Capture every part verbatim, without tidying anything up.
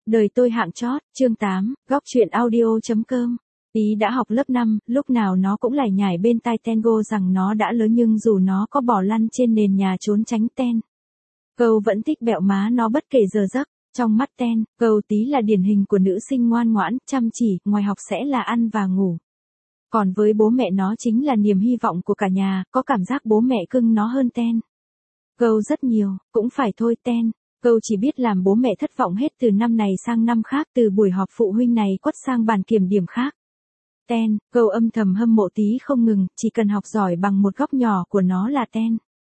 Đời tôi hạng chót, chương tám, góc truyện audio.com. Tí đã học lớp năm, lúc nào nó cũng lải nhải bên tai Tengo rằng nó đã lớn nhưng dù nó có bỏ lăn trên nền nhà trốn tránh Ten, Câu vẫn thích bẹo má nó bất kể giờ giấc. Trong mắt Ten, Câu Tí là điển hình của nữ sinh ngoan ngoãn, chăm chỉ, ngoài học sẽ là ăn và ngủ. Còn với bố mẹ nó chính là niềm hy vọng của cả nhà, có cảm giác bố mẹ cưng nó hơn Ten, Câu rất nhiều, cũng phải thôi Ten, Câu chỉ biết làm bố mẹ thất vọng hết từ năm này sang năm khác, từ buổi họp phụ huynh này quất sang bàn kiểm điểm khác. Ten, Câu âm thầm hâm mộ Tí không ngừng, chỉ cần học giỏi bằng một góc nhỏ của nó là Ten,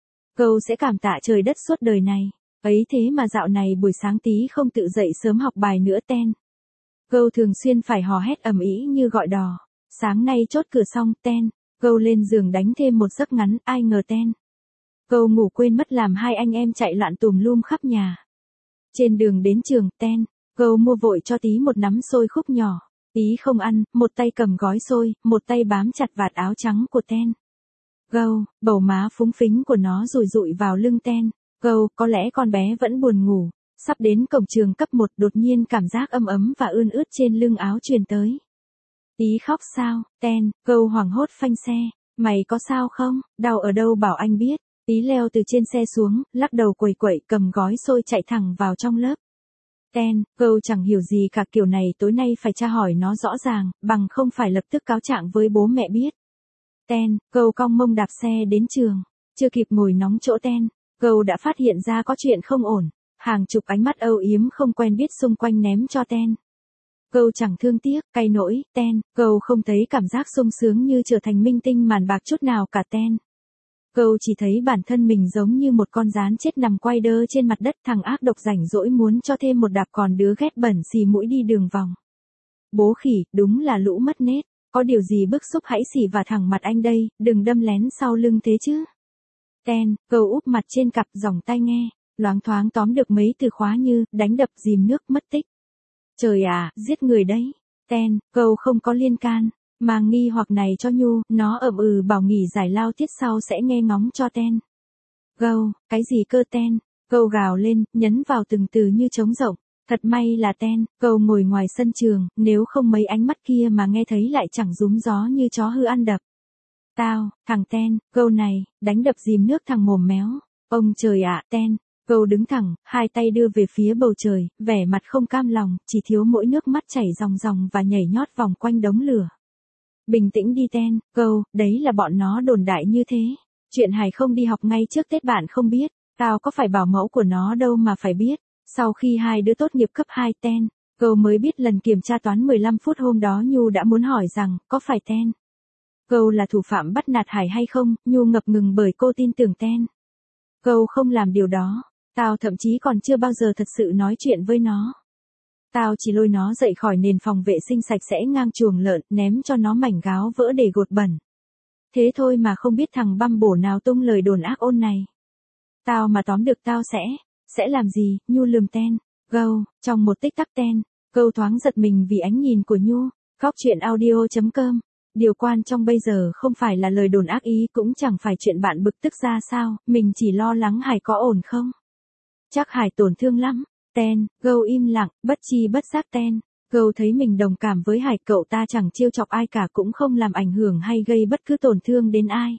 Câu sẽ cảm tạ trời đất suốt đời này. Ấy thế mà dạo này buổi sáng Tí không tự dậy sớm học bài nữa Ten, Câu thường xuyên phải hò hét ầm ĩ như gọi đò. Sáng nay chốt cửa xong Ten, Câu lên giường đánh thêm một giấc ngắn, ai ngờ Ten, Câu ngủ quên mất làm hai anh em chạy loạn tùm lum khắp nhà. Trên đường đến trường, Ten, Câu mua vội cho Tí một nắm xôi khúc nhỏ. Tí không ăn, một tay cầm gói xôi, một tay bám chặt vạt áo trắng của Ten, Câu, bầu má phúng phính của nó rùi rụi vào lưng Ten, Câu, có lẽ con bé vẫn buồn ngủ. Sắp đến cổng trường cấp một đột nhiên cảm giác ấm ấm và ươn ướt trên lưng áo truyền tới. Tí khóc sao, Ten, Câu hoảng hốt phanh xe. Mày có sao không, đau ở đâu bảo anh biết. Tí leo từ trên xe xuống, lắc đầu quẩy quẩy cầm gói xôi chạy thẳng vào trong lớp. Ten, Câu chẳng hiểu gì cả, kiểu này tối nay phải tra hỏi nó rõ ràng, bằng không phải lập tức cáo trạng với bố mẹ biết. Ten, Câu cong mông đạp xe đến trường. Chưa kịp ngồi nóng chỗ Ten, Câu đã phát hiện ra có chuyện không ổn. Hàng chục ánh mắt âu yếm không quen biết xung quanh ném cho Ten, Câu chẳng thương tiếc, cay nỗi, Ten, Câu không thấy cảm giác sung sướng như trở thành minh tinh màn bạc chút nào cả Ten, Câu chỉ thấy bản thân mình giống như một con gián chết nằm quay đơ trên mặt đất, thằng ác độc rảnh rỗi muốn cho thêm một đạp còn đứa ghét bẩn xì mũi đi đường vòng. Bố khỉ, đúng là lũ mất nết, có điều gì bức xúc hãy xì vào thẳng mặt anh đây, đừng đâm lén sau lưng thế chứ. Ten, Câu úp mặt trên cặp dòng tai nghe, loáng thoáng tóm được mấy từ khóa như, đánh đập, dìm nước, mất tích. Trời à, giết người đấy. Ten, Câu không có liên can. Mang nghi hoặc này cho Nhu, nó ậm ừ bảo nghỉ giải lao tiết sau sẽ nghe ngóng cho Ten, Câu, cái gì cơ Ten, Câu gào lên, nhấn vào từng từ như trống rộng. Thật may là Ten, Câu ngồi ngoài sân trường, nếu không mấy ánh mắt kia mà nghe thấy lại chẳng rúm gió như chó hư ăn đập. Tao, thằng Ten, Câu này, đánh đập dìm nước thằng mồm méo. Ông trời ạ, Ten, Câu đứng thẳng, hai tay đưa về phía bầu trời, vẻ mặt không cam lòng, chỉ thiếu mỗi nước mắt chảy ròng ròng và nhảy nhót vòng quanh đống lửa. Bình tĩnh đi Ten, Câu, đấy là bọn nó đồn đại như thế. Chuyện Hải không đi học ngay trước Tết bạn không biết, tao có phải bảo mẫu của nó đâu mà phải biết. Sau khi hai đứa tốt nghiệp cấp hai Ten, Câu mới biết lần kiểm tra toán mười lăm phút hôm đó Nhu đã muốn hỏi rằng, có phải Ten, Câu là thủ phạm bắt nạt Hải hay không. Nhu ngập ngừng bởi cô tin tưởng Ten, Câu không làm điều đó. Tao thậm chí còn chưa bao giờ thật sự nói chuyện với nó. Tao chỉ lôi nó dậy khỏi nền phòng vệ sinh sạch sẽ ngang chuồng lợn, ném cho nó mảnh gáo vỡ để gột bẩn. Thế thôi mà không biết thằng băm bổ nào tung lời đồn ác ôn này. Tao mà tóm được tao sẽ, sẽ làm gì, Nhu lườm Ten, Câu, trong một tích tắc Ten, Câu thoáng giật mình vì ánh nhìn của Nhu. Góc truyện audio.com. Điều quan trong bây giờ không phải là lời đồn ác ý, cũng chẳng phải chuyện bạn bực tức ra sao, mình chỉ lo lắng Hải có ổn không. Chắc Hải tổn thương lắm. Ten, Câu im lặng, bất chi bất giác Ten, Câu thấy mình đồng cảm với Hải, cậu ta chẳng trêu chọc ai cả, cũng không làm ảnh hưởng hay gây bất cứ tổn thương đến ai.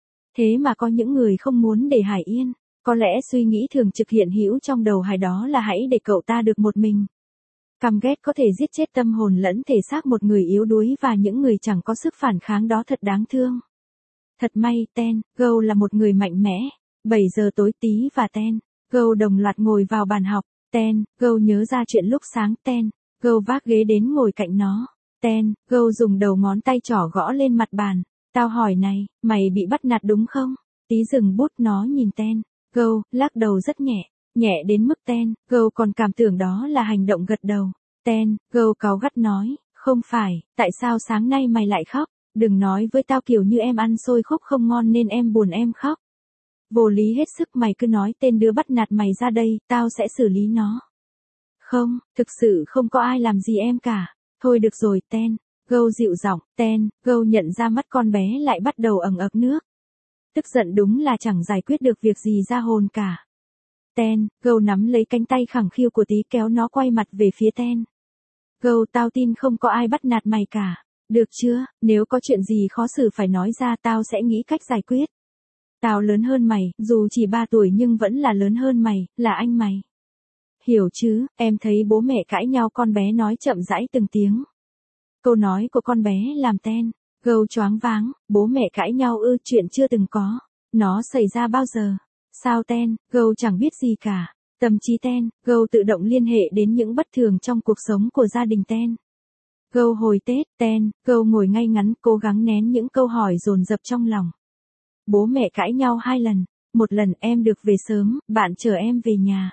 Thế mà có những người không muốn để Hải yên, có lẽ suy nghĩ thường trực hiện hữu trong đầu Hải đó là hãy để cậu ta được một mình. Căm ghét có thể giết chết tâm hồn lẫn thể xác một người yếu đuối và những người chẳng có sức phản kháng, đó thật đáng thương. Thật may, Ten, Câu là một người mạnh mẽ. bảy giờ tối Tí và Ten, Câu đồng loạt ngồi vào bàn học. Ten, Câu nhớ ra chuyện lúc sáng. Ten, Câu vác ghế đến ngồi cạnh nó. Ten, Câu dùng đầu ngón tay trỏ gõ lên mặt bàn. Tao hỏi này, mày bị bắt nạt đúng không? Tí dừng bút, nó nhìn Ten, Câu, lắc đầu rất nhẹ, nhẹ đến mức Ten, Câu còn cảm tưởng đó là hành động gật đầu. Ten, Câu cáu gắt nói, không phải, tại sao sáng nay mày lại khóc? Đừng nói với tao kiểu như em ăn xôi khúc không ngon nên em buồn em khóc. Vô lý hết sức, mày cứ nói tên đứa bắt nạt mày ra đây, tao sẽ xử lý nó. Không, thực sự không có ai làm gì em cả. Thôi được rồi Ten, Câu dịu giọng. Ten, Câu nhận ra mắt con bé lại bắt đầu ẩn ực nước. Tức giận đúng là chẳng giải quyết được việc gì ra hồn cả. Ten, Gâu nắm lấy cánh tay khẳng khiu của tí kéo nó quay mặt về phía Ten. Gâu, tao tin không có ai bắt nạt mày cả. Được chưa, nếu có chuyện gì khó xử phải nói ra tao sẽ nghĩ cách giải quyết. Tao lớn hơn mày, dù chỉ ba tuổi nhưng vẫn là lớn hơn mày, là anh mày. Hiểu chứ, em thấy bố mẹ cãi nhau con bé nói chậm rãi từng tiếng. Câu nói của con bé làm Ten, Gâu choáng váng, bố mẹ cãi nhau ư, chuyện chưa từng có. Nó xảy ra bao giờ? Sao Ten, Gâu chẳng biết gì cả. Tâm trí Ten, Gâu tự động liên hệ đến những bất thường trong cuộc sống của gia đình Ten. Gâu hồi Tết, Ten, Gâu ngồi ngay ngắn cố gắng nén những câu hỏi dồn dập trong lòng. Bố mẹ cãi nhau hai lần, một lần em được về sớm, bạn chở em về nhà.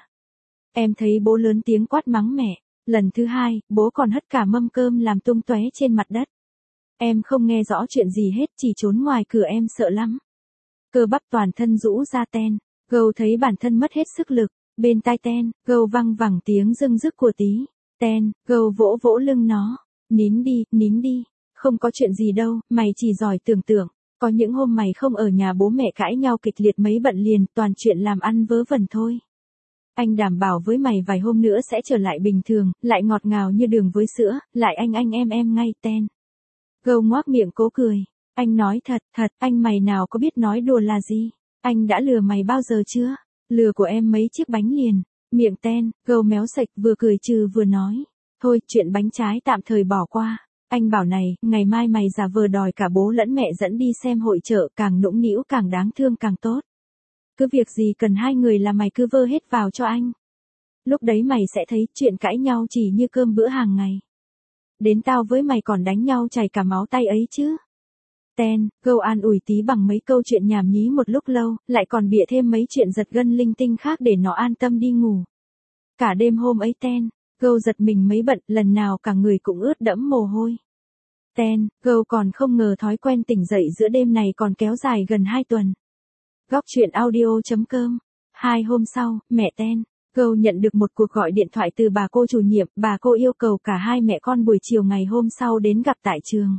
Em thấy bố lớn tiếng quát mắng mẹ, lần thứ hai, bố còn hất cả mâm cơm làm tung tóe trên mặt đất. Em không nghe rõ chuyện gì hết, chỉ trốn ngoài cửa, em sợ lắm. Cơ bắp toàn thân rũ ra Ten, Gâu thấy bản thân mất hết sức lực, bên tai Ten, Gâu văng vẳng tiếng rưng rức của tí. Ten, Gâu vỗ vỗ lưng nó, nín đi, nín đi, không có chuyện gì đâu, mày chỉ giỏi tưởng tượng. Có những hôm mày không ở nhà bố mẹ cãi nhau kịch liệt mấy bận liền, toàn chuyện làm ăn vớ vẩn thôi. Anh đảm bảo với mày vài hôm nữa sẽ trở lại bình thường, lại ngọt ngào như đường với sữa, lại anh anh em em ngay. Ten. Gâu ngoác miệng cố cười. Anh nói thật, thật, anh mày nào có biết nói đùa là gì. Anh đã lừa mày bao giờ chưa? Lừa của em mấy chiếc bánh liền. Miệng Ten, Gâu méo sạch vừa cười trừ vừa nói. Thôi, chuyện bánh trái tạm thời bỏ qua. Anh bảo này, ngày mai mày giả vờ đòi cả bố lẫn mẹ dẫn đi xem hội chợ, càng nũng nĩu càng đáng thương càng tốt. Cứ việc gì cần hai người là mày cứ vơ hết vào cho anh. Lúc đấy mày sẽ thấy chuyện cãi nhau chỉ như cơm bữa hàng ngày. Đến tao với mày còn đánh nhau chảy cả máu tay ấy chứ. Ten, Gâu an ủi tí bằng mấy câu chuyện nhảm nhí một lúc lâu, lại còn bịa thêm mấy chuyện giật gân linh tinh khác để nó an tâm đi ngủ. Cả đêm hôm ấy Ten, Gâu giật mình mấy bận, lần nào cả người cũng ướt đẫm mồ hôi. Ten, Gâu còn không ngờ thói quen tỉnh dậy giữa đêm này còn kéo dài gần hai tuần. Góc chuyện audio chấm com. Hai hôm sau, mẹ Ten, Gâu nhận được một cuộc gọi điện thoại từ bà cô chủ nhiệm, bà cô yêu cầu cả hai mẹ con buổi chiều ngày hôm sau đến gặp tại trường.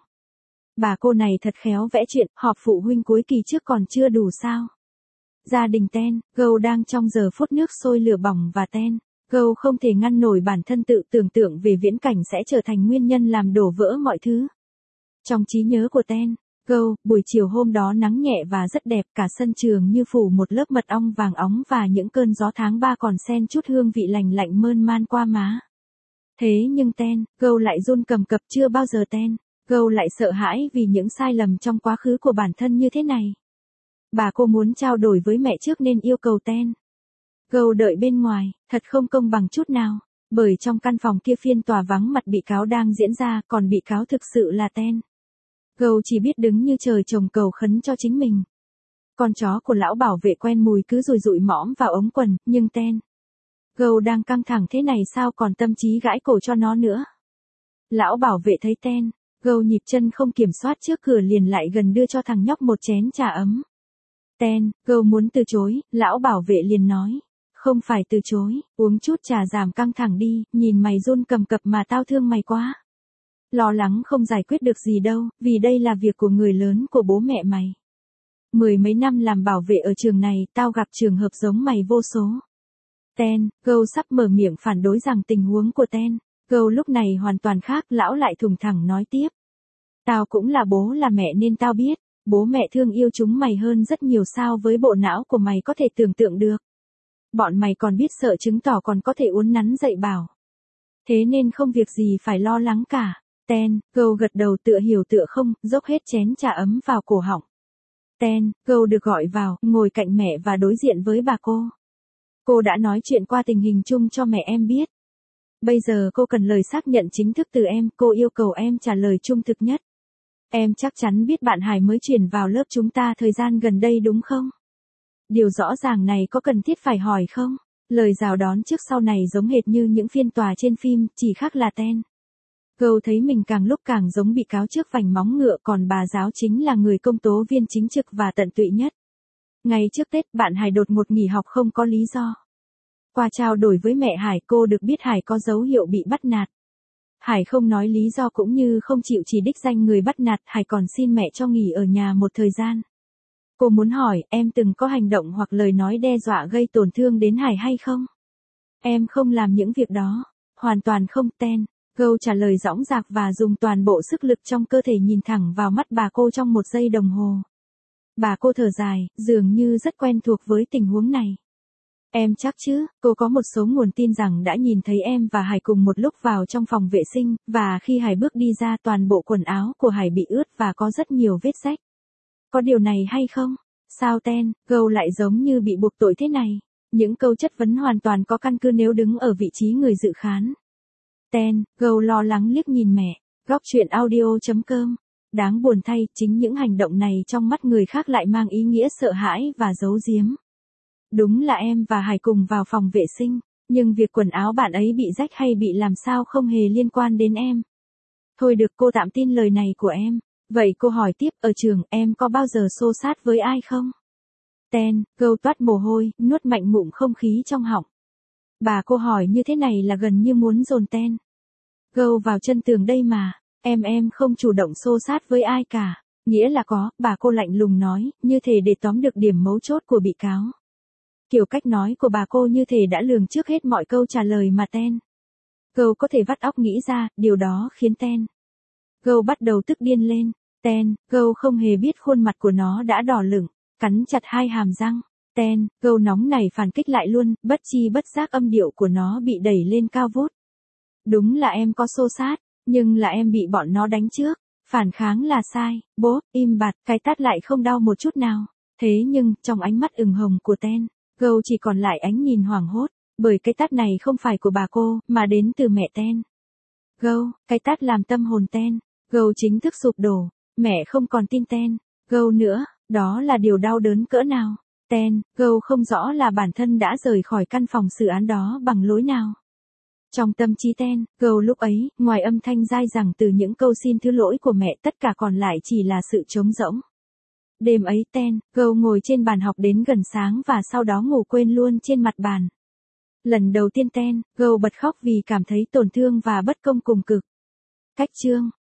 Bà cô này thật khéo vẽ chuyện, họp phụ huynh cuối kỳ trước còn chưa đủ sao. Gia đình Ten, Gâu đang trong giờ phút nước sôi lửa bỏng và Ten, Gâu không thể ngăn nổi bản thân tự tưởng tượng về viễn cảnh sẽ trở thành nguyên nhân làm đổ vỡ mọi thứ. Trong trí nhớ của Ten, Gâu, buổi chiều hôm đó nắng nhẹ và rất đẹp, cả sân trường như phủ một lớp mật ong vàng óng và những cơn gió tháng ba còn xen chút hương vị lành lạnh mơn man qua má. Thế nhưng Ten, Gâu lại run cầm cập, chưa bao giờ Ten, Gâu lại sợ hãi vì những sai lầm trong quá khứ của bản thân như thế này. Bà cô muốn trao đổi với mẹ trước nên yêu cầu Ten. Gâu đợi bên ngoài, thật không công bằng chút nào, bởi trong căn phòng kia phiên tòa vắng mặt bị cáo đang diễn ra, còn bị cáo thực sự là Ten. Gâu chỉ biết đứng như trời trồng cầu khấn cho chính mình. Con chó của lão bảo vệ quen mùi cứ rùi rụi mõm vào ống quần, nhưng Ten, Gâu đang căng thẳng thế này sao còn tâm trí gãi cổ cho nó nữa. Lão bảo vệ thấy Ten, Gâu nhịp chân không kiểm soát trước cửa liền lại gần đưa cho thằng nhóc một chén trà ấm. Ten, Gâu muốn từ chối, lão bảo vệ liền nói. Không phải từ chối, uống chút trà giảm căng thẳng đi, nhìn mày run cầm cập mà tao thương mày quá. Lo lắng không giải quyết được gì đâu, vì đây là việc của người lớn của bố mẹ mày. Mười mấy năm làm bảo vệ ở trường này, tao gặp trường hợp giống mày vô số. Ten, Gâu sắp mở miệng phản đối rằng tình huống của Ten, Gâu lúc này hoàn toàn khác, lão lại thùng thẳng nói tiếp. Tao cũng là bố là mẹ nên tao biết, bố mẹ thương yêu chúng mày hơn rất nhiều sao với bộ não của mày có thể tưởng tượng được. Bọn mày còn biết sợ chứng tỏ còn có thể uốn nắn dạy bảo. Thế nên không việc gì phải lo lắng cả. Ten, Gâu gật đầu tựa hiểu tựa không, dốc hết chén trà ấm vào cổ họng. Ten, Gâu được gọi vào, ngồi cạnh mẹ và đối diện với bà cô. Cô đã nói chuyện qua tình hình chung cho mẹ em biết. Bây giờ cô cần lời xác nhận chính thức từ em, cô yêu cầu em trả lời trung thực nhất. Em chắc chắn biết bạn Hải mới chuyển vào lớp chúng ta thời gian gần đây đúng không? Điều rõ ràng này có cần thiết phải hỏi không? Lời rào đón trước sau này giống hệt như những phiên tòa trên phim, chỉ khác là Ten. Gâu thấy mình càng lúc càng giống bị cáo trước vành móng ngựa, còn bà giáo chính là người công tố viên chính trực và tận tụy nhất. Ngay trước Tết, bạn Hải đột ngột nghỉ học không có lý do. Qua trao đổi với mẹ Hải, cô được biết Hải có dấu hiệu bị bắt nạt. Hải không nói lý do cũng như không chịu chỉ đích danh người bắt nạt, Hải còn xin mẹ cho nghỉ ở nhà một thời gian. Cô muốn hỏi, em từng có hành động hoặc lời nói đe dọa gây tổn thương đến Hải hay không? Em không làm những việc đó. Hoàn toàn không Ten. Gâu trả lời dõng dạc và dùng toàn bộ sức lực trong cơ thể nhìn thẳng vào mắt bà cô trong một giây đồng hồ. Bà cô thở dài, dường như rất quen thuộc với tình huống này. Em chắc chứ, cô có một số nguồn tin rằng đã nhìn thấy em và Hải cùng một lúc vào trong phòng vệ sinh, và khi Hải bước đi ra toàn bộ quần áo của Hải bị ướt và có rất nhiều vết rách. Có điều này hay không? Sao Ten, Gâu lại giống như bị buộc tội thế này? Những câu chất vấn hoàn toàn có căn cứ nếu đứng ở vị trí người dự khán. Ten, Gâu lo lắng liếc nhìn mẹ. Góc chuyện audio chấm com. Đáng buồn thay, chính những hành động này trong mắt người khác lại mang ý nghĩa sợ hãi và giấu giếm. Đúng là em và Hải cùng vào phòng vệ sinh, nhưng việc quần áo bạn ấy bị rách hay bị làm sao không hề liên quan đến em. Thôi được, cô tạm tin lời này của em. Vậy cô hỏi tiếp, ở trường em có bao giờ xô xát với ai không? Ten, Gâu toát mồ hôi, nuốt mạnh ngụm không khí trong họng. Bà cô hỏi như thế này là gần như muốn dồn Ten. Gâu vào chân tường đây mà, em em không chủ động xô xát với ai cả. Nghĩa là có, bà cô lạnh lùng nói, như thể để tóm được điểm mấu chốt của bị cáo. Kiểu cách nói của bà cô như thể đã lường trước hết mọi câu trả lời mà Ten. Gâu có thể vắt óc nghĩ ra, điều đó khiến Ten. Gâu bắt đầu tức điên lên. Ten, Gâu không hề biết khuôn mặt của nó đã đỏ lửng, cắn chặt hai hàm răng. Ten, Gâu nóng này phản kích lại luôn, bất chi bất giác âm điệu của nó bị đẩy lên cao vút. Đúng là em có xô xát, nhưng là em bị bọn nó đánh trước. Phản kháng là sai, bố, im bặt, cái tát lại không đau một chút nào. Thế nhưng, trong ánh mắt ửng hồng của Ten, Gâu chỉ còn lại ánh nhìn hoảng hốt, bởi cái tát này không phải của bà cô, mà đến từ mẹ Ten. Gâu, cái tát làm tâm hồn Ten. Gâu chính thức sụp đổ, mẹ không còn tin Ten. Gâu nữa, đó là điều đau đớn cỡ nào. Ten, Gâu không rõ là bản thân đã rời khỏi căn phòng xử án đó bằng lối nào. Trong tâm trí Ten, Gâu lúc ấy, ngoài âm thanh dai dẳng từ những câu xin thứ lỗi của mẹ, tất cả còn lại chỉ là sự trống rỗng. Đêm ấy Ten, Gâu ngồi trên bàn học đến gần sáng và sau đó ngủ quên luôn trên mặt bàn. Lần đầu tiên Ten, Gâu bật khóc vì cảm thấy tổn thương và bất công cùng cực. Cách chương